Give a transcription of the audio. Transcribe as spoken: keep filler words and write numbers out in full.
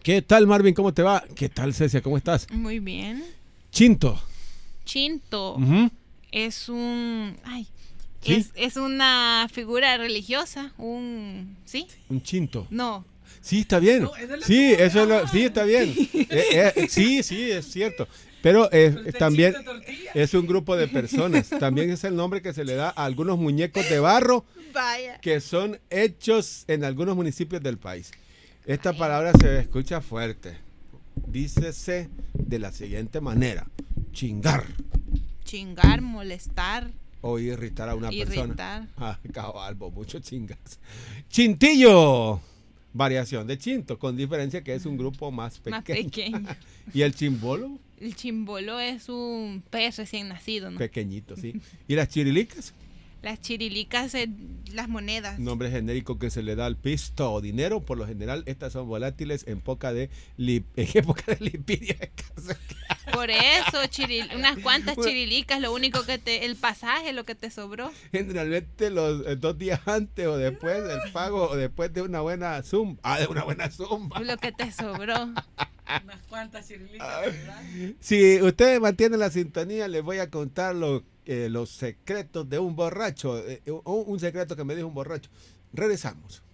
¿Qué tal, Marvin? ¿Cómo te va? ¿Qué tal, Cecia? ¿Cómo estás? Muy bien. Chinto. Chinto Uh-huh. es un... Ay, ¿Sí? es, es una figura religiosa, un... ¿Sí? Un chinto. No. Sí, está bien. No, es de la sí, torta. eso es lo- sí, está bien. Eh, eh, sí, sí, es cierto. Pero eh, Pero te también chiste tortilla. es un grupo de personas. También es el nombre que se le da a algunos muñecos de barro Vaya. que son hechos en algunos municipios del país. Esta palabra se escucha fuerte. Dícese de la siguiente manera: chingar Chingar, molestar, o irritar a una persona. irritar. Ah, cabal, vos, mucho chingas. Chintillo, variación de chinto, con diferencia que es un grupo más pequeño. Más pequeño. Y el chimbolo, El chimbolo es un pez recién nacido, ¿no? pequeñito, sí. Y las chirilicas, Las chirilicas, eh, las monedas. nombre genérico que se le da al pisto o dinero. Por lo general, estas son volátiles en, poca de li- en época de lipidia escasa. Por eso, chiril- unas cuantas chirilicas, lo único que te... El pasaje, lo que te sobró. Generalmente los eh, dos días antes o después del pago o después de una buena zumba. Ah, de una buena zumba. Lo que te sobró. Unas cuantas chirilitas, ¿verdad? Si ustedes mantienen la sintonía, les voy a contar lo, eh, los secretos de un borracho. eh, un, un secreto que me dijo un borracho. Regresamos.